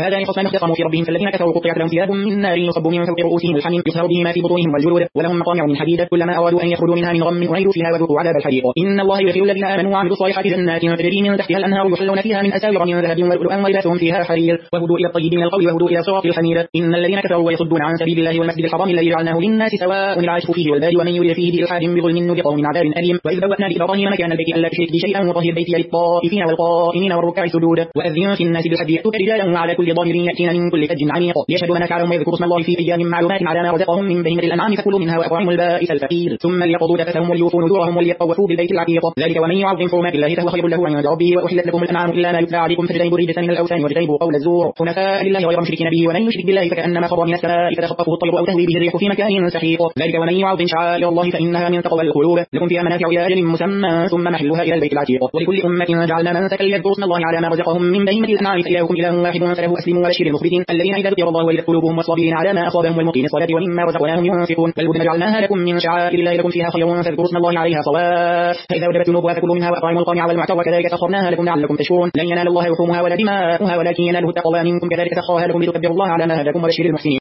هذان خصمان اختصموا في ربهم فالذين كفروا قطعت لهم ثياب من نار يصب من فوق رؤوسهم الحميم يصهر به ما في بطونهم والجلود ولهم مقامع من حديد كلما أرادوا أن يخرجوا منها من غم أعيدوا فيها وذوقوا عذاب الحريق إن الله يدخل الذين آمنوا وعملوا الصالحات جنات تجري من تحتها الأنهار يحلون فيها من أساور من ذهب ولؤلؤا ولباسهم فيها حرير وهدوا إلى الطيب من القول وهدوا إلى صراط الحميد إن الذين كفروا ويصدون عن سبيل الله والمسجد الحرام الذي جعلناه للناس سواء العاكف فيه والباد ومن يريد فيه بإلحاد بظلم نذقه من عذاب أليم وإذ بوأنا لإبراهيم مكان البيت ألا تشرك بي شيئا وطهر بيتي للطائفين والقائمين والركع السجود وأذن في الناس بالحج يأتوك رجالا وعلى كل ضامر يأتين من كل فج عميق ليشهدوا منافع ويذكروا اسم الله في أيام معلومات على ما رزقهم من بهيمة الأنعام فكلوا منها وأطعموا البائس الفقير ثم ليقضوا تفثهم وليوفوا نذورهم وليطوفوا بالبيت العتيق ذلك ومن يعظم حرمات الله فهو خير له عند ربه وأحلت لكم الأنعام إلا ما يتلى عليكم فاجتنبوا الرجس من الأوثان واجتنبوا قول الزور حنفاء لله غير مشركين به ومن يشرك بالله فكأنما خر من السماء فتخطفه الطير أو تهوي به الريح في مكان سحيق ذلك ومن يعظم شعائر الله فإنها من تقوى القلوب لكم فيها منافع إلى أجل مسمى ثم محلها إلى البيت العتيق ولكل أمة جعلنا منسكا ليذكروا اسم الله على ما رزقهم من بهيمة الأنعام فإلهكم إله واحد فله أسلموا وبشر المخبتين الذين إذا ذكر الله وجلت قلوبهم والصابرين على ما أصابهم والمقيم الصلاة ومما رزقناهم ينفقون والبدن جعلناها لكم من شعائر الله لكم فيها خير فاذكروا اسم الله عليها صواف فإذا وجبت جنوبها فكلوا منها وأطعموا القانع والمعتر وكذلك سخرناها لكم لعلكم تشكرون لن ينال الله لحومها ولا دماؤها ولكن يناله التقوى منكم كذلك سخرها لكم لتكبروا الله على ما هداكم وبشر المحسنين